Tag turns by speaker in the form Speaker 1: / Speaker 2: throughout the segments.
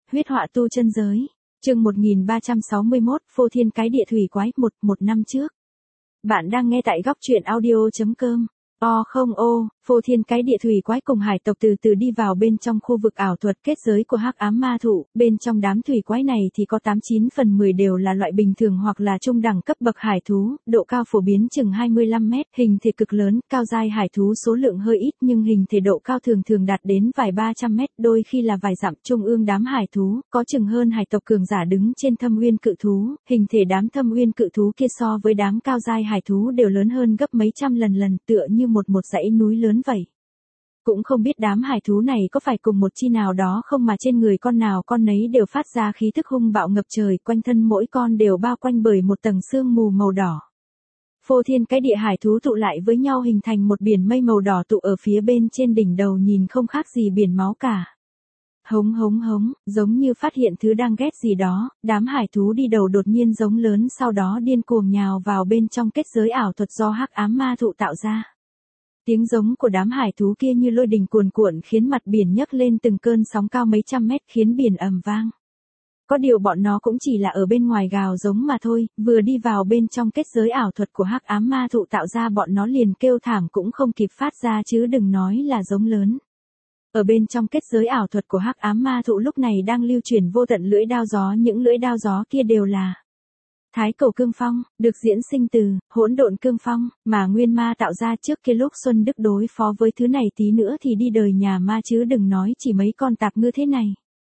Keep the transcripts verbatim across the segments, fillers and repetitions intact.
Speaker 1: Huyết họa tu chân giới. Chương một nghìn ba trăm sáu mươi mốt, Phô Thiên Cái Địa Thủy Quái, một, một năm trước. Bạn đang nghe tại góc truyện audio chấm com. O không ô, Phô Thiên Cái Địa Thủy Quái cùng hải tộc từ từ đi vào bên trong khu vực ảo thuật kết giới của Hắc Ám Ma Thụ. Bên trong đám thủy quái này thì có tám chín phần mười đều là loại bình thường hoặc là trung đẳng cấp bậc hải thú, độ cao phổ biến chừng hai mươi lăm mét, hình thể cực lớn, cao giai hải thú số lượng hơi ít nhưng hình thể độ cao thường thường đạt đến vài ba trăm mét, đôi khi là vài dặm. Trung ương đám hải thú, có chừng hơn hải tộc cường giả đứng trên Thâm Uyên cự thú, hình thể đám Thâm Uyên cự thú kia so với đám cao giai hải thú đều lớn hơn gấp mấy trăm lần lần, tựa như một một dãy núi lớn vậy. Cũng không biết đám hải thú này có phải cùng một chi nào đó không mà trên người con nào con nấy đều phát ra khí thức hung bạo ngập trời, quanh thân mỗi con đều bao quanh bởi một tầng sương mù màu đỏ. Phô Thiên Cái Địa hải thú tụ lại với nhau hình thành một biển mây màu đỏ tụ ở phía bên trên đỉnh đầu, nhìn không khác gì biển máu cả. Hống hống hống, giống như phát hiện thứ đang ghét gì đó, đám hải thú đi đầu đột nhiên giống lớn, sau đó điên cuồng nhào vào bên trong kết giới ảo thuật do Hắc Ám Ma Thụ tạo ra. Tiếng giống của đám hải thú kia như lôi đình cuồn cuộn khiến mặt biển nhấc lên từng cơn sóng cao mấy trăm mét, khiến biển ầm vang. Có điều bọn nó cũng chỉ là ở bên ngoài gào giống mà thôi, vừa đi vào bên trong kết giới ảo thuật của Hắc Ám Ma Thụ tạo ra bọn nó liền kêu thảm cũng không kịp phát ra chứ đừng nói là giống lớn. Ở bên trong kết giới ảo thuật của Hắc Ám Ma Thụ lúc này đang lưu chuyển vô tận lưỡi đao gió, những lưỡi đao gió kia đều là Thái Cổ Cương Phong, được diễn sinh từ Hỗn Độn Cương Phong, mà Nguyên Ma tạo ra trước kia lúc Xuân Đức đối phó với thứ này tí nữa thì đi đời nhà ma chứ đừng nói chỉ mấy con tạp ngư thế này.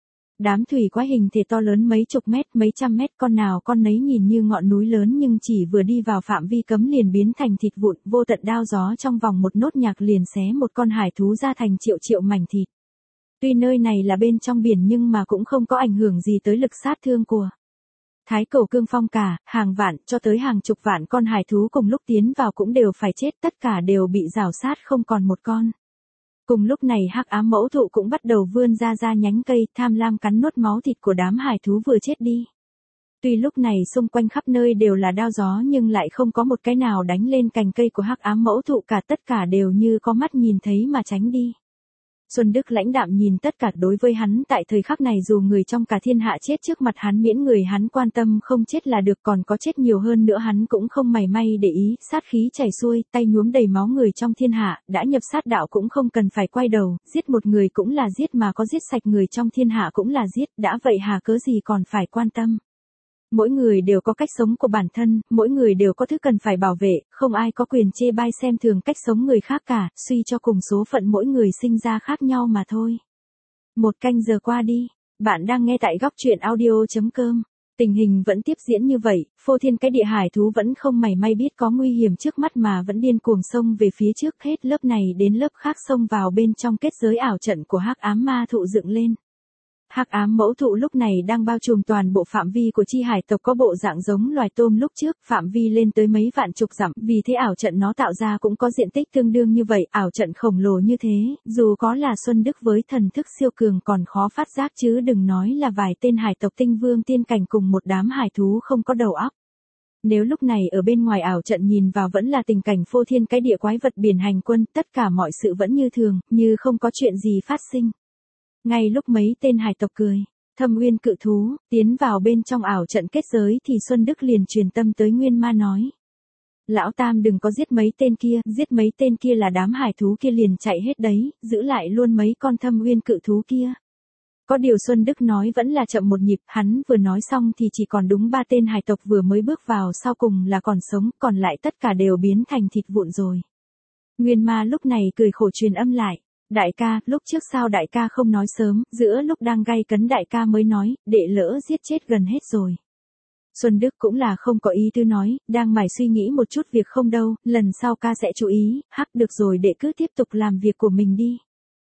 Speaker 1: Đám thủy quái hình thể to lớn mấy chục mét, mấy trăm mét, con nào con nấy nhìn như ngọn núi lớn nhưng chỉ vừa đi vào phạm vi cấm liền biến thành thịt vụn, vô tận đao gió trong vòng một nốt nhạc liền xé một con hải thú ra thành triệu triệu mảnh thịt. Tuy nơi này là bên trong biển nhưng mà cũng không có ảnh hưởng gì tới lực sát thương của Thái Cổ Cương Phong, cả hàng vạn cho tới hàng chục vạn con hải thú cùng lúc tiến vào cũng đều phải chết, tất cả đều bị rào sát không còn một con. Cùng lúc này Hắc Ám Mẫu Thụ cũng bắt đầu vươn ra ra nhánh cây, tham lam cắn nuốt máu thịt của đám hải thú vừa chết đi. Tuy lúc này xung quanh khắp nơi đều là đao gió nhưng lại không có một cái nào đánh lên cành cây của Hắc Ám Mẫu Thụ cả, tất cả đều như có mắt nhìn thấy mà tránh đi. Xuân Đức lãnh đạm nhìn tất cả, đối với hắn tại thời khắc này dù người trong cả thiên hạ chết trước mặt hắn miễn người hắn quan tâm không chết là được, còn có chết nhiều hơn nữa hắn cũng không mảy may để ý. Sát khí chảy xuôi, tay nhuốm đầy máu người trong thiên hạ, đã nhập sát đạo cũng không cần phải quay đầu, giết một người cũng là giết mà có giết sạch người trong thiên hạ cũng là giết, đã vậy hà cớ gì còn phải quan tâm. Mỗi người đều có cách sống của bản thân, mỗi người đều có thứ cần phải bảo vệ, không ai có quyền chê bai xem thường cách sống người khác cả, suy cho cùng số phận mỗi người sinh ra khác nhau mà thôi. Một canh giờ qua đi, bạn đang nghe tại góc truyện audio chấm com. Tình hình vẫn tiếp diễn như vậy, Phô Thiên Cái Địa hải thú vẫn không mảy may biết có nguy hiểm trước mắt mà vẫn điên cuồng xông về phía trước, hết lớp này đến lớp khác xông vào bên trong kết giới ảo trận của Hắc Ám Ma Thụ dựng lên. Hắc Ám Mẫu Thụ lúc này đang bao trùm toàn bộ phạm vi của chi hải tộc có bộ dạng giống loài tôm lúc trước, phạm vi lên tới mấy vạn chục dặm, vì thế ảo trận nó tạo ra cũng có diện tích tương đương như vậy, ảo trận khổng lồ như thế, dù có là Xuân Đức với thần thức siêu cường còn khó phát giác chứ đừng nói là vài tên hải tộc tinh vương tiên cảnh cùng một đám hải thú không có đầu óc. Nếu lúc này ở bên ngoài ảo trận nhìn vào vẫn là tình cảnh Phô Thiên Cái Địa quái vật biển hành quân, tất cả mọi sự vẫn như thường, như không có chuyện gì phát sinh. Ngay lúc mấy tên hải tộc cười, Thâm Uyên cự thú, tiến vào bên trong ảo trận kết giới thì Xuân Đức liền truyền tâm tới Nguyên Ma nói. Lão Tam đừng có giết mấy tên kia, giết mấy tên kia là đám hải thú kia liền chạy hết đấy, giữ lại luôn mấy con Thâm Uyên cự thú kia. Có điều Xuân Đức nói vẫn là chậm một nhịp, hắn vừa nói xong thì chỉ còn đúng ba tên hải tộc vừa mới bước vào sau cùng là còn sống, còn lại tất cả đều biến thành thịt vụn rồi. Nguyên Ma lúc này cười khổ truyền âm lại. Đại ca, lúc trước sao đại ca không nói sớm, giữa lúc đang gay cấn đại ca mới nói, đệ lỡ giết chết gần hết rồi. Xuân Đức cũng là không có ý tư nói, đang mải suy nghĩ một chút việc không đâu, lần sau ca sẽ chú ý, hắc được rồi đệ cứ tiếp tục làm việc của mình đi.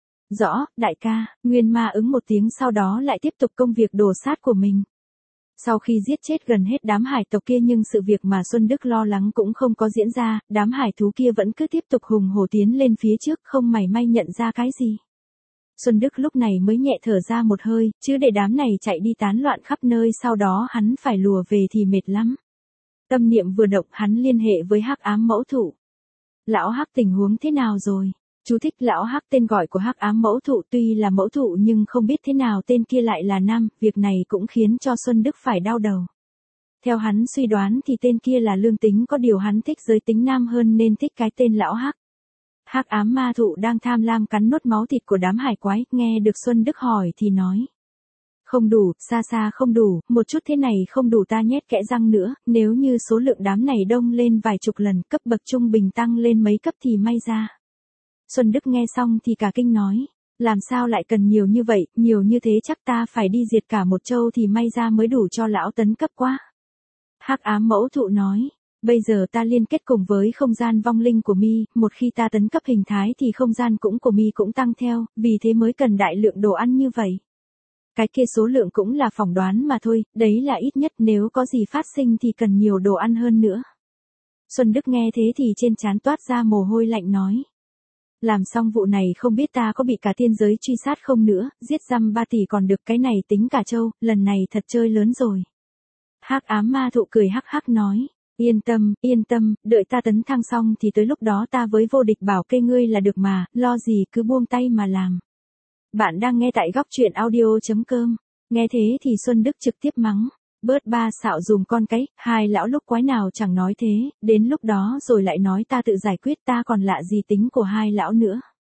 Speaker 1: Rõ, đại ca, Nguyên Ma ứng một tiếng sau đó lại tiếp tục công việc đổ sát của mình. Sau khi giết chết gần hết đám hải tộc kia nhưng sự việc mà Xuân Đức lo lắng cũng không có diễn ra, đám hải thú kia vẫn cứ tiếp tục hùng hổ tiến lên phía trước không mảy may nhận ra cái gì. Xuân Đức lúc này mới nhẹ thở ra một hơi, chứ để đám này chạy đi tán loạn khắp nơi sau đó hắn phải lùa về thì mệt lắm. Tâm niệm vừa động hắn liên hệ với Hắc Ám Mẫu Thụ. Lão Hắc tình huống thế nào rồi? Chú thích lão Hắc tên gọi của Hắc Ám mẫu thụ tuy là mẫu thụ nhưng không biết thế nào tên kia lại là nam, việc này cũng khiến cho Xuân Đức phải đau đầu. Theo hắn suy đoán thì tên kia là lương tính, có điều hắn thích giới tính nam hơn nên thích cái tên lão Hắc. Hắc ám ma thụ đang tham lam cắn nuốt máu thịt của đám hải quái, nghe được Xuân Đức hỏi thì nói. Không đủ, xa xa không đủ, một chút thế này không đủ, ta nhét kẽ răng nữa, nếu như số lượng đám này đông lên vài chục lần, cấp bậc trung bình tăng lên mấy cấp thì may ra. Xuân Đức nghe xong thì cả kinh nói, làm sao lại cần nhiều như vậy, nhiều như thế chắc ta phải đi diệt cả một châu thì may ra mới đủ cho lão tấn cấp quá. Hắc ám mẫu thụ nói, bây giờ ta liên kết cùng với không gian vong linh của mi, một khi ta tấn cấp hình thái thì không gian cũng của mi cũng tăng theo, vì thế mới cần đại lượng đồ ăn như vậy. Cái kia số lượng cũng là phỏng đoán mà thôi, đấy là ít nhất, nếu có gì phát sinh thì cần nhiều đồ ăn hơn nữa. Xuân Đức nghe thế thì trên trán toát ra mồ hôi lạnh nói. Làm xong vụ này không biết ta có bị cả thiên giới truy sát không nữa, giết dăm ba tỷ còn được, cái này tính cả châu, lần này thật chơi lớn rồi. Hắc ám ma thụ cười hắc hắc nói, yên tâm, yên tâm, đợi ta tấn thăng xong thì tới lúc đó ta với vô địch bảo kê ngươi là được mà, lo gì cứ buông tay mà làm. Bạn đang nghe tại góc truyện audio chấm com. Nghe thế thì Xuân Đức trực tiếp mắng, bớt ba xạo dùm con cái, hai lão lúc quái nào chẳng nói thế, đến lúc đó rồi lại nói ta tự giải quyết, ta còn lạ gì tính của hai lão nữa.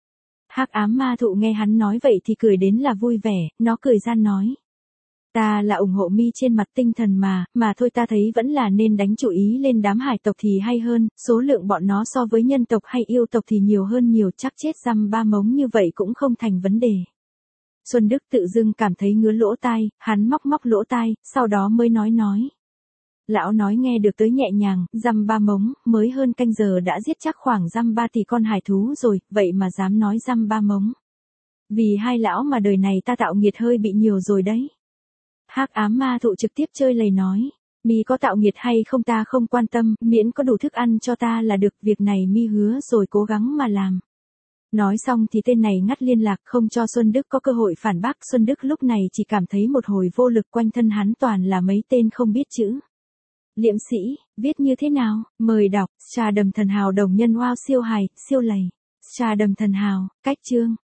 Speaker 1: Hắc ám ma thụ nghe hắn nói vậy thì cười đến là vui vẻ, nó cười gian nói. Ta là ủng hộ mi trên mặt tinh thần mà, mà thôi ta thấy vẫn là nên đánh chú ý lên đám hải tộc thì hay hơn, số lượng bọn nó so với nhân tộc hay yêu tộc thì nhiều hơn nhiều, chắc chết dăm ba mống như vậy cũng không thành vấn đề. Xuân Đức tự dưng cảm thấy ngứa lỗ tai, hắn móc móc lỗ tai, sau đó mới nói nói. Lão nói nghe được tới nhẹ nhàng, dăm ba mống, mới hơn canh giờ đã giết chắc khoảng dăm ba tỷ con hải thú rồi, vậy mà dám nói dăm ba mống. Vì hai lão mà đời này ta tạo nghiệt hơi bị nhiều rồi đấy. Hắc ám ma thụ trực tiếp chơi lầy nói, mi có tạo nghiệt hay không ta không quan tâm, miễn có đủ thức ăn cho ta là được, việc này mi hứa rồi cố gắng mà làm. Nói xong thì tên này ngắt liên lạc không cho Xuân Đức có cơ hội phản bác. Xuân Đức lúc này chỉ cảm thấy một hồi vô lực, quanh thân hắn toàn là mấy tên không biết chữ. Liệm sĩ, viết như thế nào? Mời đọc, Trà Đầm Thần Hào đồng nhân wow siêu hài, siêu lầy. Trà Đầm Thần Hào, cách chương.